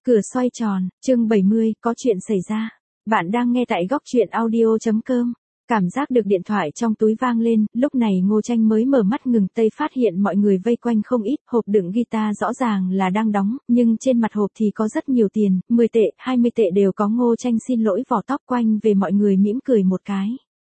Cửa xoay tròn, chương 70, có chuyện xảy ra. Bạn đang nghe tại góc truyện audio.com. Cảm giác được điện thoại trong túi vang lên, lúc này Ngô Tranh mới mở mắt ngừng tay phát hiện mọi người vây quanh không ít, hộp đựng guitar rõ ràng là đang đóng, nhưng trên mặt hộp thì có rất nhiều tiền, 10 tệ, 20 tệ đều có. Ngô Tranh xin lỗi vỏ tóc quanh về mọi người mỉm cười một cái.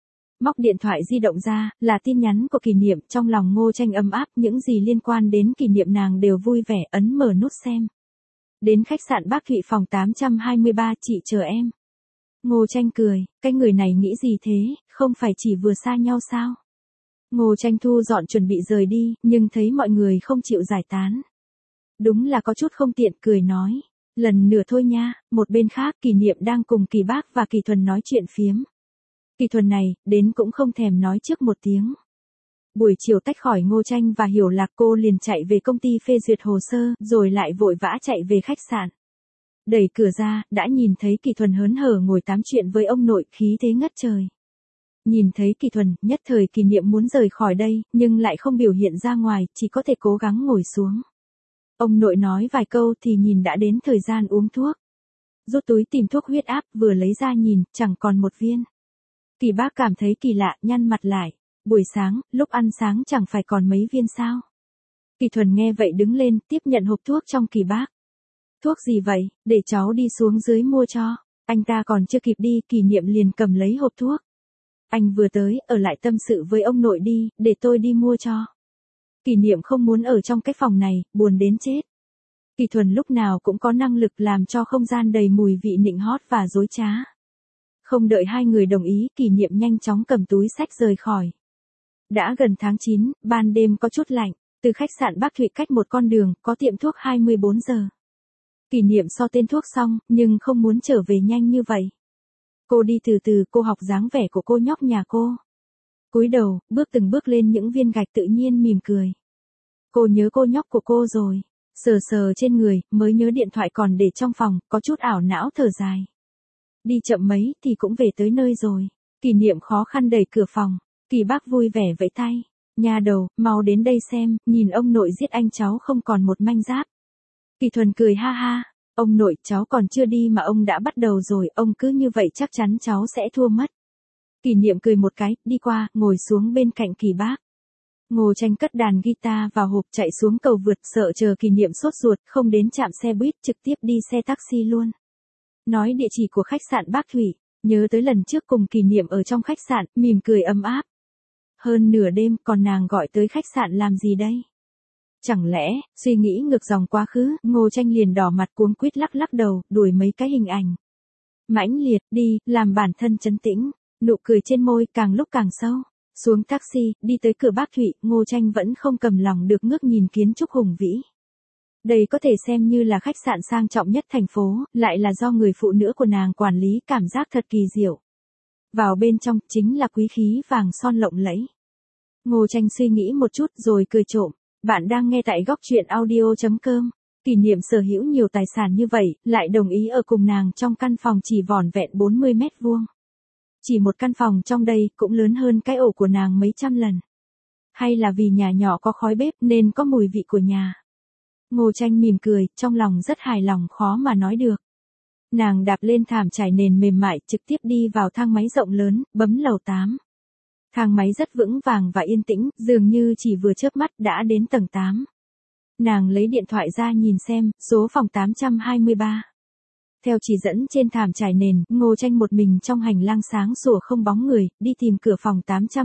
Móc điện thoại di động ra, là tin nhắn của Kỷ Niệm, trong lòng Ngô Tranh ấm áp, những gì liên quan đến Kỷ Niệm nàng đều vui vẻ, ấn mở nút xem. Đến khách sạn Bác Thụy phòng 823, chị chờ em. Ngô Tranh cười, cái người này nghĩ gì thế, không phải chỉ vừa xa nhau sao? Ngô Tranh thu dọn chuẩn bị rời đi, nhưng thấy mọi người không chịu giải tán. Đúng là có chút không tiện, cười nói. Lần nữa thôi nha. Một bên khác Kỷ Niệm đang cùng Kỳ Bác và Kỳ Thuần nói chuyện phiếm. Kỳ Thuần này, đến cũng không thèm nói trước một tiếng. Buổi chiều tách khỏi Ngô Tranh và Hiểu Lạc, cô liền chạy về công ty phê duyệt hồ sơ, rồi lại vội vã chạy về khách sạn. Đẩy cửa ra, đã nhìn thấy Kỳ Thuần hớn hở ngồi tám chuyện với ông nội, khí thế ngất trời. Nhìn thấy Kỳ Thuần, nhất thời Kỷ Niệm muốn rời khỏi đây, nhưng lại không biểu hiện ra ngoài, chỉ có thể cố gắng ngồi xuống. Ông nội nói vài câu thì nhìn đã đến thời gian uống thuốc. Rút túi tìm thuốc huyết áp, vừa lấy ra nhìn, chẳng còn một viên. Kỳ Bác cảm thấy kỳ lạ, nhăn mặt lại. Buổi sáng, lúc ăn sáng chẳng phải còn mấy viên sao? Kỳ Thuần nghe vậy đứng lên, tiếp nhận hộp thuốc trong Kỳ Bác. Thuốc gì vậy, để cháu đi xuống dưới mua cho. Anh ta còn chưa kịp đi, Kỷ Niệm liền cầm lấy hộp thuốc. Anh vừa tới, ở lại tâm sự với ông nội đi, để tôi đi mua cho. Kỷ Niệm không muốn ở trong cái phòng này, buồn đến chết. Kỳ Thuần lúc nào cũng có năng lực làm cho không gian đầy mùi vị nịnh hót và dối trá. Không đợi hai người đồng ý, Kỷ Niệm nhanh chóng cầm túi xách rời khỏi. Đã gần tháng 9, ban đêm có chút lạnh, từ khách sạn Bác Thụy cách một con đường, có tiệm thuốc 24 giờ. Kỷ Niệm so tên thuốc xong, nhưng không muốn trở về nhanh như vậy. Cô đi từ từ, cô học dáng vẻ của cô nhóc nhà cô. Cúi đầu, bước từng bước lên những viên gạch, tự nhiên mỉm cười. Cô nhớ cô nhóc của cô rồi. Sờ sờ trên người, mới nhớ điện thoại còn để trong phòng, có chút ảo não thở dài. Đi chậm mấy thì cũng về tới nơi rồi. Kỷ Niệm khó khăn đẩy cửa phòng. Kỳ Bác vui vẻ vẫy tay. Nhà đầu, mau đến đây xem, nhìn ông nội giết anh cháu không còn một manh giáp. Kỳ Thuần cười ha ha. Ông nội, cháu còn chưa đi mà ông đã bắt đầu rồi, ông cứ như vậy chắc chắn cháu sẽ thua mất. Kỷ Niệm cười một cái, đi qua, ngồi xuống bên cạnh Kỳ Bác. Ngô Tranh cất đàn guitar vào hộp, chạy xuống cầu vượt, sợ chờ Kỷ Niệm sốt ruột, không đến trạm xe buýt, trực tiếp đi xe taxi luôn. Nói địa chỉ của khách sạn Bác Thụy, nhớ tới lần trước cùng Kỷ Niệm ở trong khách sạn, mỉm cười ấm áp. Hơn nửa đêm, còn nàng gọi tới khách sạn làm gì đây? Chẳng lẽ, suy nghĩ ngược dòng quá khứ, Ngô Tranh liền đỏ mặt cuống quýt lắc lắc đầu, đuổi mấy cái hình ảnh. Mãnh liệt, đi, làm bản thân trấn tĩnh, nụ cười trên môi càng lúc càng sâu. Xuống taxi, đi tới cửa Bác Thụy, Ngô Tranh vẫn không cầm lòng được ngước nhìn kiến trúc hùng vĩ. Đây có thể xem như là khách sạn sang trọng nhất thành phố, lại là do người phụ nữ của nàng quản lý, cảm giác thật kỳ diệu. Vào bên trong, chính là quý khí vàng son lộng lẫy. Ngô Tranh suy nghĩ một chút rồi cười trộm. Bạn đang nghe tại góc truyện audio.com. Kỷ Niệm sở hữu nhiều tài sản như vậy, lại đồng ý ở cùng nàng trong căn phòng chỉ vỏn vẹn 40 mét vuông. Chỉ một căn phòng trong đây cũng lớn hơn cái ổ của nàng mấy trăm lần. Hay là vì nhà nhỏ có khói bếp nên có mùi vị của nhà. Ngô Tranh mỉm cười, trong lòng rất hài lòng, khó mà nói được. Nàng đạp lên thảm trải nền mềm mại, trực tiếp đi vào thang máy rộng lớn, bấm lầu 8. Thang máy rất vững vàng và yên tĩnh, dường như chỉ vừa chớp mắt đã đến tầng 8. Nàng lấy điện thoại ra nhìn xem, số phòng 823. Theo chỉ dẫn trên thảm trải nền, Ngô Tranh một mình trong hành lang sáng sủa không bóng người, đi tìm cửa phòng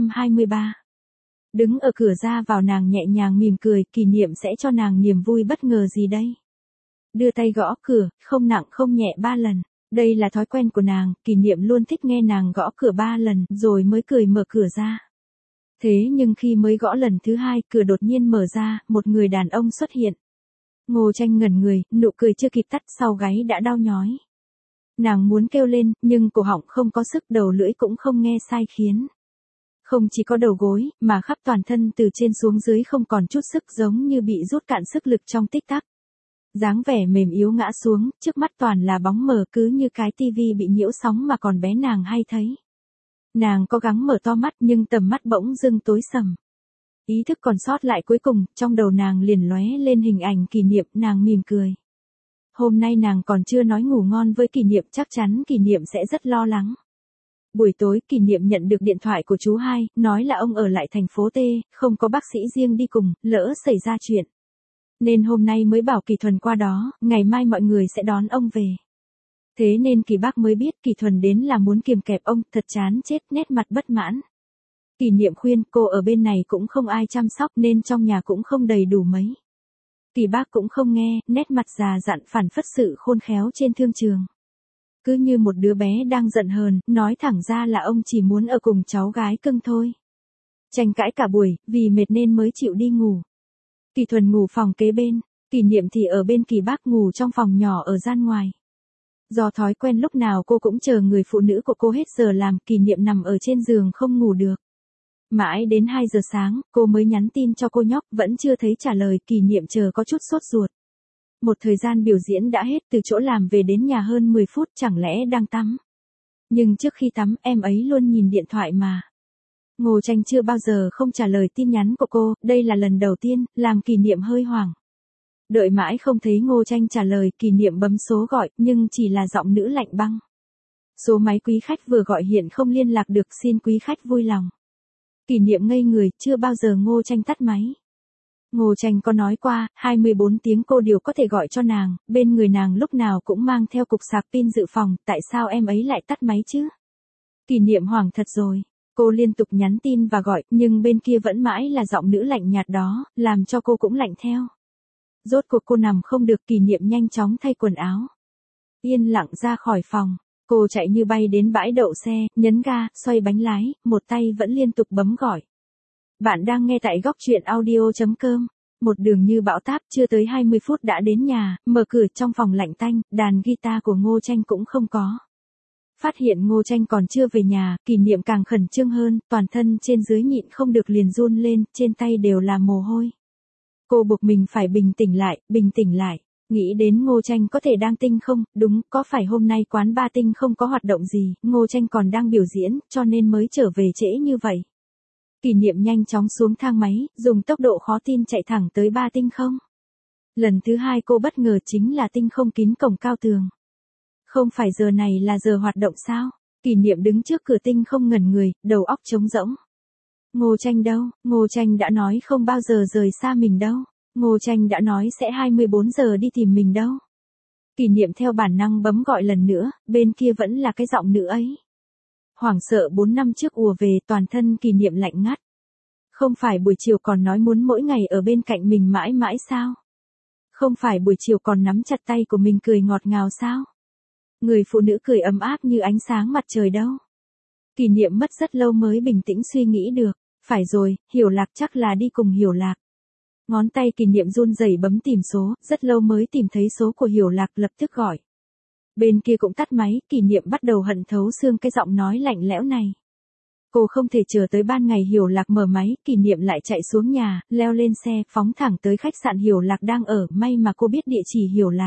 823. Đứng ở cửa ra vào, nàng nhẹ nhàng mỉm cười, Kỷ Niệm sẽ cho nàng niềm vui bất ngờ gì đây? Đưa tay gõ cửa, không nặng không nhẹ 3 lần. Đây là thói quen của nàng, Kỷ Niệm luôn thích nghe nàng gõ cửa 3 lần, rồi mới cười mở cửa ra. Thế nhưng khi mới gõ lần thứ 2, cửa đột nhiên mở ra, một người đàn ông xuất hiện. Ngô Tranh ngẩn người, nụ cười chưa kịp tắt, sau gáy đã đau nhói. Nàng muốn kêu lên, nhưng cổ họng không có sức, đầu lưỡi cũng không nghe sai khiến. Không chỉ có đầu gối, mà khắp toàn thân từ trên xuống dưới không còn chút sức, giống như bị rút cạn sức lực trong tích tắc. Dáng vẻ mềm yếu ngã xuống, trước mắt toàn là bóng mờ, cứ như cái tivi bị nhiễu sóng mà còn bé nàng hay thấy. Nàng cố gắng mở to mắt nhưng tầm mắt bỗng dưng tối sầm. Ý thức còn sót lại cuối cùng, trong đầu nàng liền lóe lên hình ảnh Kỷ Niệm, nàng mỉm cười. Hôm nay nàng còn chưa nói ngủ ngon với Kỷ Niệm, chắc chắn Kỷ Niệm sẽ rất lo lắng. Buổi tối Kỷ Niệm nhận được điện thoại của chú hai, nói là ông ở lại thành phố T, không có bác sĩ riêng đi cùng, lỡ xảy ra chuyện. Nên hôm nay mới bảo Kỳ Thuần qua đó, ngày mai mọi người sẽ đón ông về. Thế nên Kỳ bác mới biết Kỳ Thuần đến là muốn kiềm kẹp ông, thật chán chết, nét mặt bất mãn. Kỷ Niệm khuyên cô ở bên này cũng không ai chăm sóc nên trong nhà cũng không đầy đủ mấy. Kỳ bác cũng không nghe, nét mặt già dặn phản phất sự khôn khéo trên thương trường. Cứ như một đứa bé đang giận hờn, nói thẳng ra là ông chỉ muốn ở cùng cháu gái cưng thôi. Tranh cãi cả buổi, vì mệt nên mới chịu đi ngủ. Kỳ Thuần ngủ phòng kế bên, Kỷ Niệm thì ở bên Kỳ bác ngủ trong phòng nhỏ ở gian ngoài. Do thói quen lúc nào cô cũng chờ người phụ nữ của cô hết giờ làm, Kỷ Niệm nằm ở trên giường không ngủ được. Mãi đến 2 giờ sáng, cô mới nhắn tin cho cô nhóc, vẫn chưa thấy trả lời, Kỷ Niệm chờ có chút sốt ruột. Một thời gian biểu diễn đã hết, từ chỗ làm về đến nhà hơn 10 phút, chẳng lẽ đang tắm. Nhưng trước khi tắm, em ấy luôn nhìn điện thoại mà. Ngô Tranh chưa bao giờ không trả lời tin nhắn của cô, đây là lần đầu tiên, làm Kỷ Niệm hơi hoảng. Đợi mãi không thấy Ngô Tranh trả lời, Kỷ Niệm bấm số gọi, nhưng chỉ là giọng nữ lạnh băng. Số máy quý khách vừa gọi hiện không liên lạc được, xin quý khách vui lòng. Kỷ Niệm ngây người, chưa bao giờ Ngô Tranh tắt máy. Ngô Tranh có nói qua, 24 tiếng cô đều có thể gọi cho nàng, bên người nàng lúc nào cũng mang theo cục sạc pin dự phòng, tại sao em ấy lại tắt máy chứ? Kỷ Niệm hoảng thật rồi, cô liên tục nhắn tin và gọi, nhưng bên kia vẫn mãi là giọng nữ lạnh nhạt đó, làm cho cô cũng lạnh theo. Rốt cuộc cô nằm không được, Kỷ Niệm nhanh chóng thay quần áo. Yên lặng ra khỏi phòng, cô chạy như bay đến bãi đậu xe, nhấn ga, xoay bánh lái, một tay vẫn liên tục bấm gọi. Bạn đang nghe tại góc truyện audio.com. Một đường như bão táp, chưa tới 20 phút đã đến nhà, mở cửa trong phòng lạnh tanh, đàn guitar của Ngô Tranh cũng không có. Phát hiện Ngô Tranh còn chưa về nhà, Kỷ Niệm càng khẩn trương hơn, toàn thân trên dưới nhịn không được liền run lên, trên tay đều là mồ hôi. Cô buộc mình phải bình tĩnh lại, nghĩ đến Ngô Tranh có thể đang tinh không, đúng, có phải hôm nay quán Ba Tinh không có hoạt động gì, Ngô Tranh còn đang biểu diễn, cho nên mới trở về trễ như vậy. Kỷ Niệm nhanh chóng xuống thang máy, dùng tốc độ khó tin chạy thẳng tới Ba Tinh không. Lần thứ hai cô bất ngờ chính là Tinh không kín cổng cao tường. Không phải giờ này là giờ hoạt động sao? Kỷ Niệm đứng trước cửa Tinh không ngẩn người, đầu óc trống rỗng. Ngô Tranh đâu? Ngô Tranh đã nói không bao giờ rời xa mình đâu. Ngô Tranh đã nói sẽ 24 giờ đi tìm mình đâu. Kỷ Niệm theo bản năng bấm gọi lần nữa, bên kia vẫn là cái giọng nữ ấy. Hoảng sợ 4 năm trước ùa về, toàn thân Kỷ Niệm lạnh ngắt. Không phải buổi chiều còn nói muốn mỗi ngày ở bên cạnh mình mãi mãi sao? Không phải buổi chiều còn nắm chặt tay của mình cười ngọt ngào sao? Người phụ nữ cười ấm áp như ánh sáng mặt trời đâu. Kỷ Niệm mất rất lâu mới bình tĩnh suy nghĩ được. Phải rồi, Hiểu Lạc chắc là đi cùng Hiểu Lạc. Ngón tay Kỷ Niệm run rẩy bấm tìm số, rất lâu mới tìm thấy số của Hiểu Lạc, lập tức gọi. Bên kia cũng tắt máy, Kỷ Niệm bắt đầu hận thấu xương cái giọng nói lạnh lẽo này. Cô không thể chờ tới ban ngày Hiểu Lạc mở máy, Kỷ Niệm lại chạy xuống nhà, leo lên xe, phóng thẳng tới khách sạn Hiểu Lạc đang ở, may mà cô biết địa chỉ Hiểu Lạc.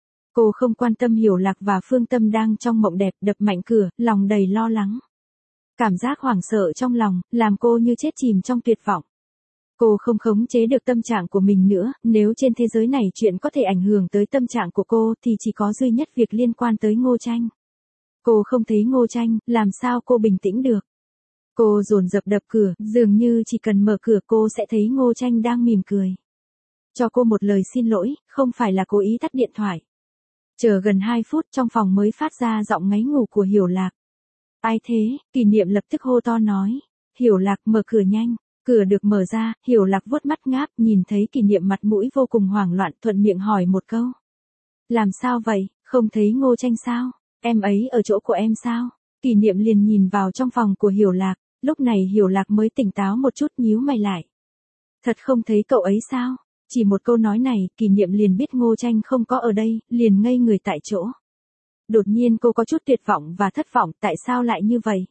Cô không quan tâm Hiểu Lạc và Phương Tâm đang trong mộng đẹp, đập mạnh cửa, lòng đầy lo lắng. Cảm giác hoảng sợ trong lòng, làm cô như chết chìm trong tuyệt vọng. Cô không khống chế được tâm trạng của mình nữa, nếu trên thế giới này chuyện có thể ảnh hưởng tới tâm trạng của cô thì chỉ có duy nhất việc liên quan tới Ngô Tranh. Cô không thấy Ngô Tranh, làm sao cô bình tĩnh được. Cô dồn dập đập cửa, dường như chỉ cần mở cửa cô sẽ thấy Ngô Tranh đang mỉm cười. Cho cô một lời xin lỗi, không phải là cố ý tắt điện thoại. Chờ gần 2 phút trong phòng mới phát ra giọng ngáy ngủ của Hiểu Lạc. Ai thế? Kỷ Niệm lập tức hô to nói. Hiểu Lạc mở cửa nhanh. Cửa được mở ra, Hiểu Lạc vuốt mắt ngáp, nhìn thấy Kỷ Niệm mặt mũi vô cùng hoảng loạn, thuận miệng hỏi một câu. Làm sao vậy, không thấy Ngô Tranh sao? Em ấy ở chỗ của em sao? Kỷ Niệm liền nhìn vào trong phòng của Hiểu Lạc, lúc này Hiểu Lạc mới tỉnh táo một chút, nhíu mày lại. Thật không thấy cậu ấy sao? Chỉ một câu nói này, Kỷ Niệm liền biết Ngô Tranh không có ở đây, liền ngây người tại chỗ. Đột nhiên cô có chút tuyệt vọng và thất vọng, tại sao lại như vậy?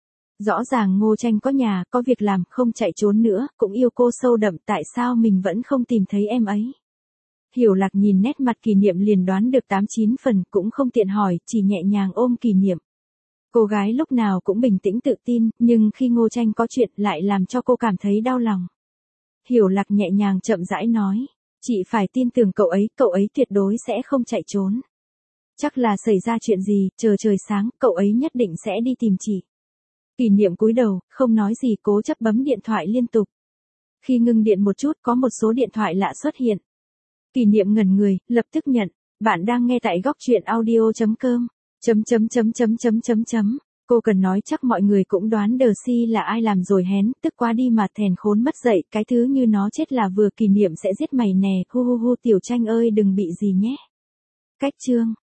Rõ ràng Ngô Tranh có nhà, có việc làm, không chạy trốn nữa, cũng yêu cô sâu đậm, tại sao mình vẫn không tìm thấy em ấy? Hiểu Lạc nhìn nét mặt Kỷ Niệm liền đoán được 8-9 phần, cũng không tiện hỏi, chỉ nhẹ nhàng ôm Kỷ Niệm. Cô gái lúc nào cũng bình tĩnh tự tin, nhưng khi Ngô Tranh có chuyện lại làm cho cô cảm thấy đau lòng. Hiểu Lạc nhẹ nhàng chậm rãi nói, Chị phải tin tưởng cậu ấy tuyệt đối sẽ không chạy trốn. Chắc là xảy ra chuyện gì, chờ trời sáng, cậu ấy nhất định sẽ đi tìm chị. Kỷ niệm cúi đầu, không nói gì, cố chấp bấm điện thoại liên tục. Khi ngưng điện một chút, có một số điện thoại lạ xuất hiện. Kỷ niệm ngẩn người, lập tức nhận. Bạn đang nghe tại góc truyện audio.com. Cô cần nói chắc mọi người cũng đoán Đờ Si là ai làm rồi hén, tức quá đi mà thèn khốn mất dậy, cái thứ như nó chết là vừa. Kỷ niệm sẽ giết mày nè, hu hu hu, Tiểu Tranh ơi đừng bị gì nhé. Cách chương.